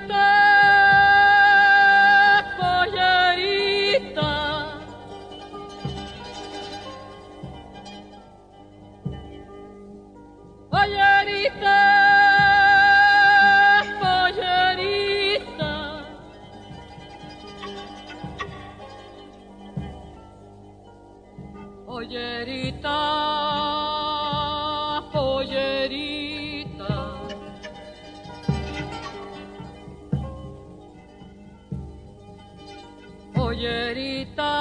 Pollerita, pollerita, pollerita,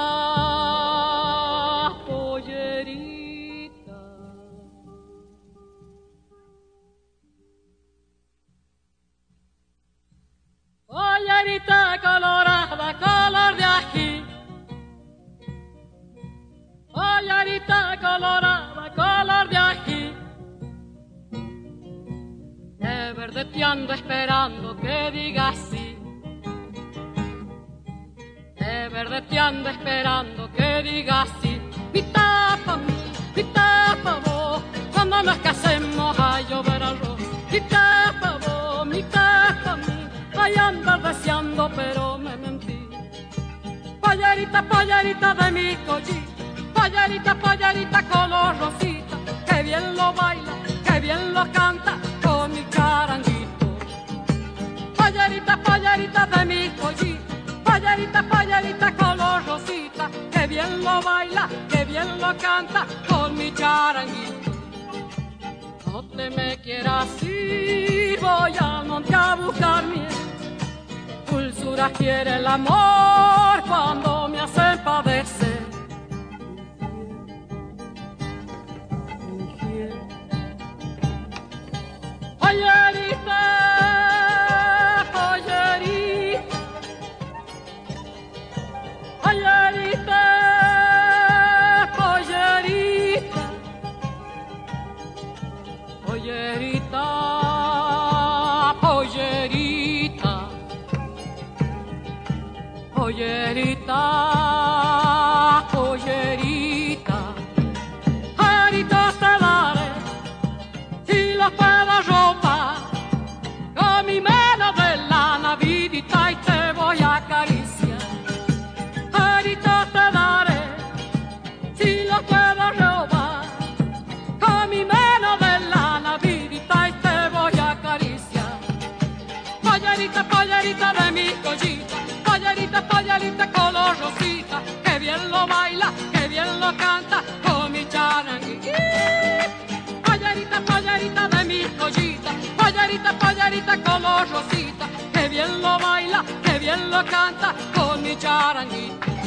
pollerita. Pollerita colorada, color de ají. Pollerita colorada, color de ají. De verde te ando esperando que digas sí. De verde te ando esperando que digas sí. Mitad pa' mí, mitad pa' vos. Cuando nos casemos a llover arroz. Mitad pa' vos, mitad pa' mí. Voy a andar deseando pero me mentí. Pollerita, pollerita de mi collita. Pollerita, pollerita color rosita, que bien lo baila, que bien lo canta con mi charanguito. Pollerita, pollerita de mi collita, pollerita, pollerita color rosita, que bien lo baila, que bien lo canta con mi charanguito. No te me quieras ir, voy al monte a buscar miel. Dulzura quiere el amor cuando me hacen padecer. Pollerita, pollerita, pollerita, pollerita, pollerita, pollerita, pollerita, pollerita, aritos te daré si los puedo robar con mi mano de lana vidita y te voy a acariciar. Aritos te daré si los puedo robar con mi mano de lana vidita y te voy a acariciar. Pollerita, pollerita de mi collita, pollerita, pollerita color rosita, que bien lo baila, que bien lo canta con mi charanguito. Pollerita, pollerita de mi collita, pollerita, pollerita color rosita, que bien lo baila, que bien lo canta con mi charanguito.